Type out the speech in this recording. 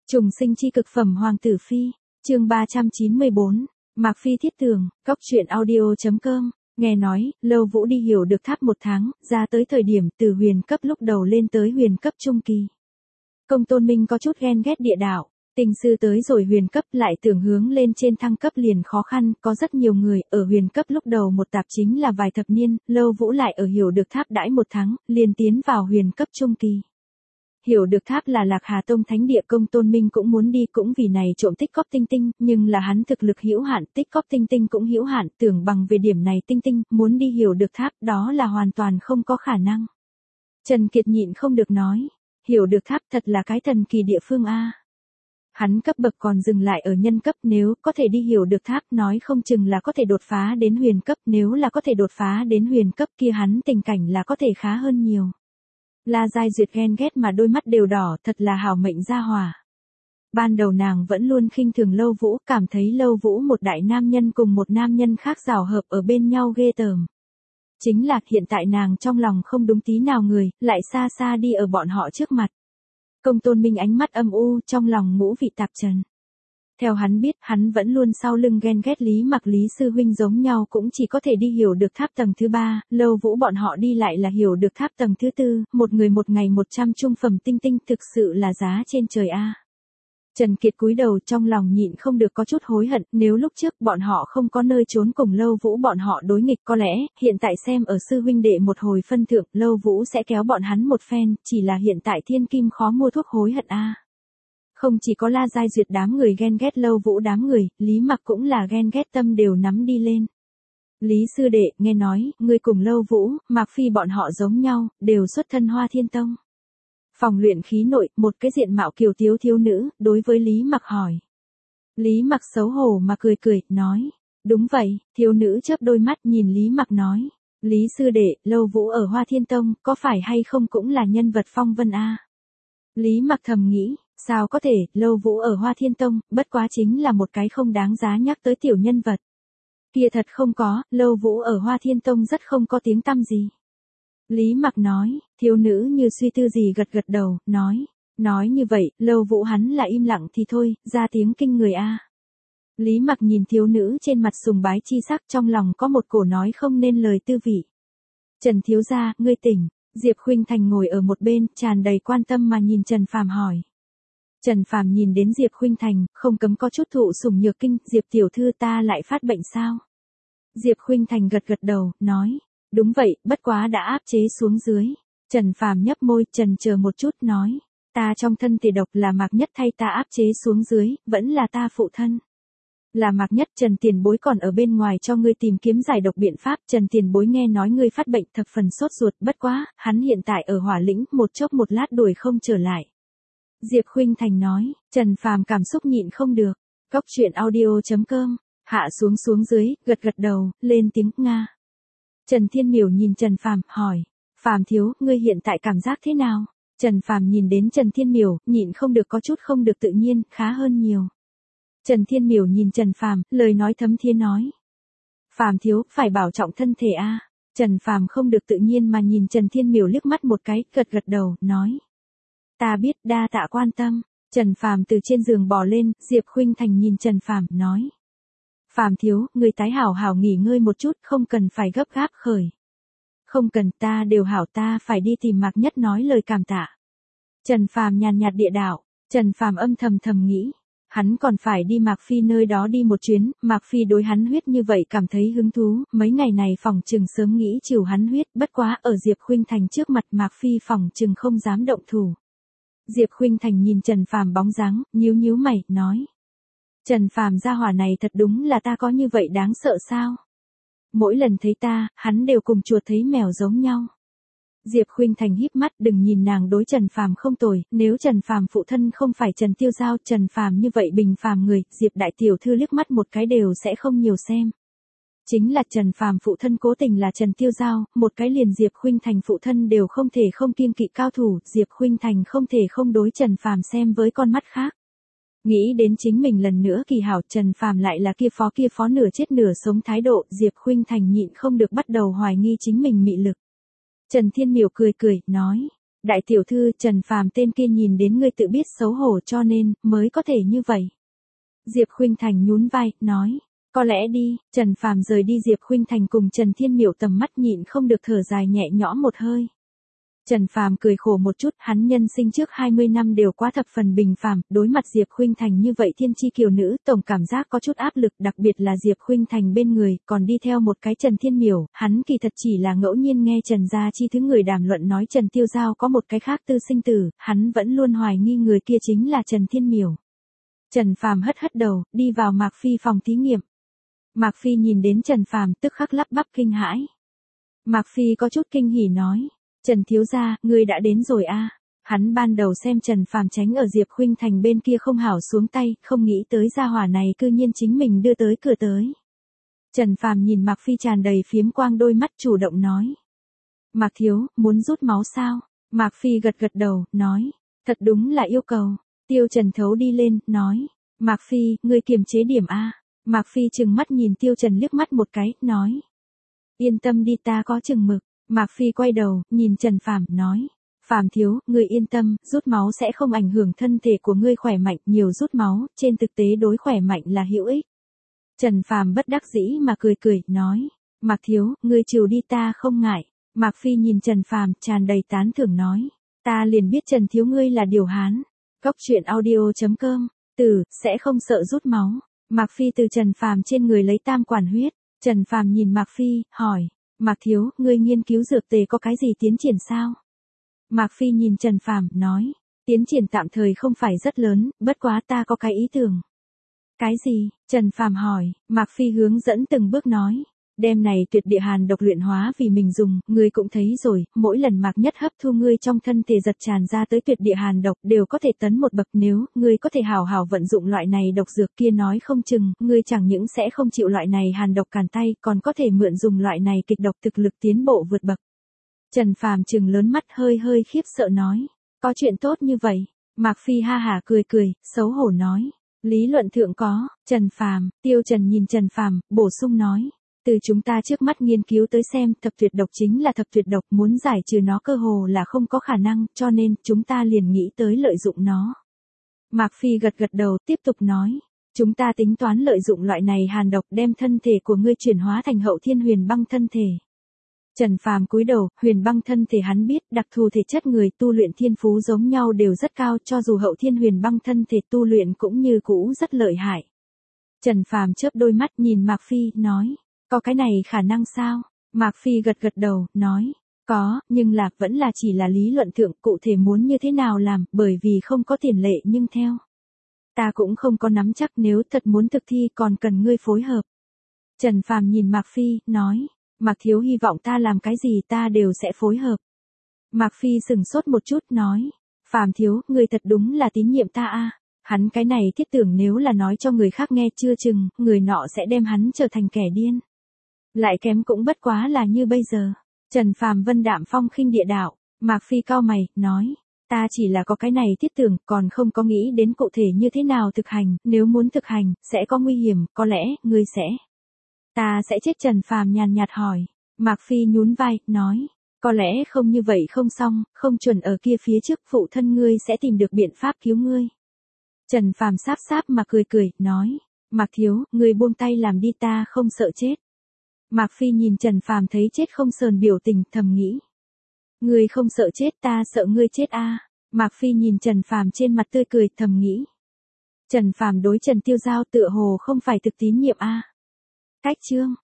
Trùng sinh chi cực phẩm Hoàng tử Phi, chương 394, Mạc Phi thiết tường, Cóc truyện audio.com. Nghe nói, Lâu Vũ đi hiểu được tháp 1 tháng, ra tới thời điểm từ huyền cấp lúc đầu lên tới huyền cấp trung kỳ. Công Tôn Minh có chút ghen ghét địa đạo, tình sư tới rồi huyền cấp lại tưởng hướng lên trên thăng cấp liền khó khăn, có rất nhiều người ở huyền cấp lúc đầu một tạp chính là vài thập niên, Lâu Vũ lại ở hiểu được tháp đãi 1 tháng, liền tiến vào huyền cấp trung kỳ. Hiểu được tháp là Lạc Hà Tông thánh địa, Công Tôn Minh cũng muốn đi, cũng vì này trộm tích cóp tinh tinh, nhưng là hắn thực lực hữu hạn, tích cóp tinh tinh cũng hữu hạn, tưởng bằng về điểm này tinh tinh, muốn đi hiểu được tháp, đó là hoàn toàn không có khả năng. Trần Kiệt nhịn không được nói, hiểu được tháp thật là cái thần kỳ địa phương a. Hắn cấp bậc còn dừng lại ở nhân cấp, nếu có thể đi hiểu được tháp nói không chừng là có thể đột phá đến huyền cấp, nếu là có thể đột phá đến huyền cấp kia hắn tình cảnh là có thể khá hơn nhiều. La Giai Duyệt ghen ghét mà đôi mắt đều đỏ, thật là hảo mệnh gia hỏa. Ban đầu nàng vẫn luôn khinh thường Lâu Vũ, cảm thấy Lâu Vũ một đại nam nhân cùng một nam nhân khác rào hợp ở bên nhau ghê tởm. Chính là hiện tại nàng trong lòng không đúng tí nào người, lại xa xa đi ở bọn họ trước mặt. Công Tôn Minh ánh mắt âm u, trong lòng ngũ vị tạp trần. Theo hắn biết, hắn vẫn luôn sau lưng ghen ghét Lý Mặc Lý sư huynh giống nhau cũng chỉ có thể đi hiểu được tháp tầng thứ 3, Lâu Vũ bọn họ đi lại là hiểu được tháp tầng thứ 4, một người một ngày 100 trung phẩm tinh tinh, thực sự là giá trên trời a. Trần Kiệt cúi đầu trong lòng nhịn không được có chút hối hận, nếu lúc trước bọn họ không có nơi trốn cùng Lâu Vũ bọn họ đối nghịch, có lẽ, hiện tại xem ở sư huynh đệ một hồi phân thượng, Lâu Vũ sẽ kéo bọn hắn một phen, chỉ là hiện tại thiên kim khó mua thuốc hối hận a. Không chỉ có La Giai Duyệt đám người ghen ghét Lâu Vũ đám người, Lý Mặc cũng là ghen ghét tâm đều nắm đi lên. Lý sư đệ, nghe nói, ngươi cùng Lâu Vũ, Mạc Phi bọn họ giống nhau, đều xuất thân Hoa Thiên Tông. Phòng luyện khí nội, một cái diện mạo kiều thiếu thiếu nữ, đối với Lý Mặc hỏi. Lý Mặc xấu hổ mà cười cười, nói. Đúng vậy, thiếu nữ chớp đôi mắt nhìn Lý Mặc nói. Lý sư đệ, Lâu Vũ ở Hoa Thiên Tông, có phải hay không cũng là nhân vật phong vân a? Lý Mặc thầm nghĩ. Sao có thể, Lâu Vũ ở Hoa Thiên Tông, bất quá chính là một cái không đáng giá nhắc tới tiểu nhân vật. Kia thật không có, Lâu Vũ ở Hoa Thiên Tông rất không có tiếng tăm gì. Lý Mặc nói, thiếu nữ như suy tư gì gật gật đầu, nói như vậy, Lâu Vũ hắn là im lặng thì thôi, ra tiếng kinh người a. Lý Mặc nhìn thiếu nữ trên mặt sùng bái chi sắc, trong lòng có một cổ nói không nên lời tư vị. Trần thiếu gia, ngươi tỉnh. Diệp Khuynh Thành ngồi ở một bên, tràn đầy quan tâm mà nhìn Trần Phàm hỏi. Trần Phàm nhìn đến Diệp Khuynh Thành, không cấm có chút thụ sủng nhược kinh, Diệp tiểu thư ta lại phát bệnh sao? Diệp Khuynh Thành gật gật đầu, nói, đúng vậy, bất quá đã áp chế xuống dưới. Trần Phàm nhấp môi, trần chờ một chút, nói, ta trong thân thể độc là Mạc Nhất thay ta áp chế xuống dưới, vẫn là ta phụ thân. Là Mạc Nhất, Trần tiền bối còn ở bên ngoài cho ngươi tìm kiếm giải độc biện pháp, Trần tiền bối nghe nói ngươi phát bệnh thập phần sốt ruột, bất quá, hắn hiện tại ở Hỏa Lĩnh, một chốc một lát đuổi không trở lại. Diệp Khuynh Thành nói, Trần Phàm cảm xúc nhịn không được. Cóc truyện audio.com, hạ xuống dưới, gật gật đầu, lên tiếng, Nga. Trần Thiên Miểu nhìn Trần Phàm, hỏi, Phàm thiếu, ngươi hiện tại cảm giác thế nào? Trần Phàm nhìn đến Trần Thiên Miểu, nhịn không được có chút không được tự nhiên, khá hơn nhiều. Trần Thiên Miểu nhìn Trần Phàm, lời nói thấm thía nói. Phàm thiếu, phải bảo trọng thân thể a. Trần Phàm không được tự nhiên mà nhìn Trần Thiên Miểu liếc mắt một cái, gật gật đầu, nói. Ta biết, đa tạ quan tâm. Trần Phàm từ trên giường bò lên, Diệp Khuynh Thành nhìn Trần Phàm, nói. Phàm thiếu, người tái hảo hảo nghỉ ngơi một chút, không cần phải gấp gáp khởi. Không cần, ta đều hảo, ta phải đi tìm Mạc Nhất nói lời cảm tạ. Trần Phàm nhàn nhạt địa đạo, Trần Phàm âm thầm nghĩ. Hắn còn phải đi Mạc Phi nơi đó đi một chuyến, Mạc Phi đối hắn huyết như vậy cảm thấy hứng thú, mấy ngày này phòng trừng sớm nghĩ trừ hắn huyết, bất quá ở Diệp Khuynh Thành trước mặt Mạc Phi phòng trừng không dám động thủ. Diệp Khuynh Thành nhìn Trần Phàm bóng dáng, nhíu mày, nói. Trần Phàm gia hỏa này thật đúng là ta có như vậy đáng sợ sao? Mỗi lần thấy ta, hắn đều cùng chuột thấy mèo giống nhau. Diệp Khuynh Thành híp mắt, đừng nhìn nàng đối Trần Phàm không tồi, nếu Trần Phàm phụ thân không phải Trần Tiêu Giao, Trần Phàm như vậy bình phàm người, Diệp đại tiểu thư liếc mắt một cái đều sẽ không nhiều xem. Chính là Trần Phàm phụ thân cố tình là Trần Tiêu Giao, một cái liền Diệp Khuynh Thành phụ thân đều không thể không kiêng kỵ cao thủ, Diệp Khuynh Thành không thể không đối Trần Phàm xem với con mắt khác. Nghĩ đến chính mình lần nữa kỳ hảo, Trần Phàm lại là kia phó nửa chết nửa sống thái độ, Diệp Khuynh Thành nhịn không được bắt đầu hoài nghi chính mình mị lực. Trần Thiên Miểu cười, nói, Đại tiểu thư, Trần Phàm tên kia nhìn đến ngươi tự biết xấu hổ cho nên mới có thể như vậy. Diệp Khuynh Thành nhún vai, nói. Có lẽ đi. Trần Phàm rời đi, Diệp Khuynh Thành cùng Trần Thiên Miểu tầm mắt nhịn không được thở dài nhẹ nhõm một hơi. Trần Phàm cười khổ một chút, hắn nhân sinh trước 20 năm đều quá thập phần bình phàm, đối mặt Diệp Khuynh Thành như vậy thiên chi kiều nữ, tổng cảm giác có chút áp lực, đặc biệt là Diệp Khuynh Thành bên người, còn đi theo một cái Trần Thiên Miểu, hắn kỳ thật chỉ là ngẫu nhiên nghe Trần gia chi thứ người đàm luận nói Trần Tiêu Giao có một cái khác tư sinh tử, hắn vẫn luôn hoài nghi người kia chính là Trần Thiên Miểu. Trần Phàm hất hất đầu, đi vào Mạc Phi phòng thí nghiệm. Mạc Phi nhìn đến Trần Phàm tức khắc lắp bắp kinh hãi. Mạc Phi có chút kinh hỉ nói. Trần thiếu gia, ngươi đã đến rồi a. Hắn ban đầu xem Trần Phàm tránh ở Diệp Khuynh Thành bên kia không hảo xuống tay, không nghĩ tới gia hỏa này cư nhiên chính mình đưa tới cửa tới. Trần Phàm nhìn Mạc Phi tràn đầy phiếm quang đôi mắt chủ động nói. Mạc thiếu, muốn rút máu sao? Mạc Phi gật gật đầu, nói. Thật đúng là yêu cầu. Tiêu Trần thấu đi lên, nói. Mạc Phi, ngươi kiềm chế điểm a. Mạc Phi trừng mắt nhìn Tiêu Trần liếc mắt một cái, nói. Yên tâm đi, ta có chừng mực. Mạc Phi quay đầu, nhìn Trần Phàm, nói. Phàm thiếu, ngươi yên tâm, rút máu sẽ không ảnh hưởng thân thể của ngươi khỏe mạnh, nhiều rút máu, trên thực tế đối khỏe mạnh là hữu ích. Trần Phàm bất đắc dĩ mà cười cười, nói. Mạc thiếu, ngươi trừ đi ta không ngại. Mạc Phi nhìn Trần Phàm, tràn đầy tán thưởng nói. Ta liền biết Trần thiếu ngươi là điều hán. Góc truyện audio.com, sẽ không sợ rút máu. Mạc Phi từ Trần Phàm trên người lấy tam quản huyết. Trần Phàm nhìn Mạc Phi, hỏi. Mạc thiếu, ngươi nghiên cứu dược tề có cái gì tiến triển sao? Mạc Phi nhìn Trần Phàm, nói. Tiến triển tạm thời không phải rất lớn, bất quá ta có cái ý tưởng. Cái gì? Trần Phàm hỏi. Mạc Phi hướng dẫn từng bước nói. Đem này tuyệt địa hàn độc luyện hóa vì mình dùng, ngươi cũng thấy rồi, mỗi lần Mạc Nhất hấp thu ngươi trong thân thể giật tràn ra tới tuyệt địa hàn độc đều có thể tấn một bậc, nếu ngươi có thể hào hào vận dụng loại này độc dược kia nói không chừng, ngươi chẳng những sẽ không chịu loại này hàn độc càn tay, còn có thể mượn dùng loại này kịch độc thực lực tiến bộ vượt bậc. Trần Phàm trừng lớn mắt hơi hơi khiếp sợ nói, có chuyện tốt như vậy? Mạc Phi ha hả cười cười, xấu hổ nói, lý luận thượng có. Trần Phàm, Tiêu Trần nhìn Trần Phàm, bổ sung nói. Từ chúng ta trước mắt nghiên cứu tới xem, thập tuyệt độc chính là thập tuyệt độc, muốn giải trừ nó cơ hồ là không có khả năng, cho nên chúng ta liền nghĩ tới lợi dụng nó. Mạc Phi gật gật đầu, tiếp tục nói, chúng ta tính toán lợi dụng loại này hàn độc đem thân thể của ngươi chuyển hóa thành hậu thiên huyền băng thân thể. Trần Phàm cúi đầu, huyền băng thân thể hắn biết, đặc thù thể chất người tu luyện thiên phú giống nhau đều rất cao, cho dù hậu thiên huyền băng thân thể tu luyện cũng như cũ rất lợi hại. Trần Phàm chớp đôi mắt nhìn Mạc Phi, nói. Có cái này khả năng sao? Mạc Phi gật gật đầu, nói. Có, nhưng là, vẫn là chỉ là lý luận thượng, cụ thể muốn như thế nào làm, bởi vì không có tiền lệ nhưng theo. Ta cũng không có nắm chắc, nếu thật muốn thực thi còn cần ngươi phối hợp. Trần Phàm nhìn Mạc Phi, nói. Mạc thiếu hy vọng ta làm cái gì ta đều sẽ phối hợp. Mạc Phi sừng sốt một chút, nói. Phàm thiếu, ngươi thật đúng là tín nhiệm ta a. Hắn cái này thiết tưởng nếu là nói cho người khác nghe chưa chừng, người nọ sẽ đem hắn trở thành kẻ điên. Lại kém cũng bất quá là như bây giờ. Trần Phàm vân đạm phong khinh địa đạo. Mạc Phi cau mày, nói. Ta chỉ là có cái này thiết tưởng, còn không có nghĩ đến cụ thể như thế nào thực hành, nếu muốn thực hành, sẽ có nguy hiểm, có lẽ, ngươi sẽ. Ta sẽ chết. Trần Phàm nhàn nhạt hỏi. Mạc Phi nhún vai, nói. Có lẽ không như vậy không xong, không chuẩn ở kia phía trước phụ thân ngươi sẽ tìm được biện pháp cứu ngươi. Trần Phàm sáp sáp mà cười cười, nói. Mạc thiếu, ngươi buông tay làm đi, ta không sợ chết. Mạc Phi nhìn Trần Phàm thấy chết không sờn biểu tình, thầm nghĩ. Ngươi không sợ chết, ta sợ ngươi chết a. Mạc Phi nhìn Trần Phàm trên mặt tươi cười, thầm nghĩ. Trần Phàm đối Trần Tiêu Giao tựa hồ không phải thực tín nhiệm a. Cách chương.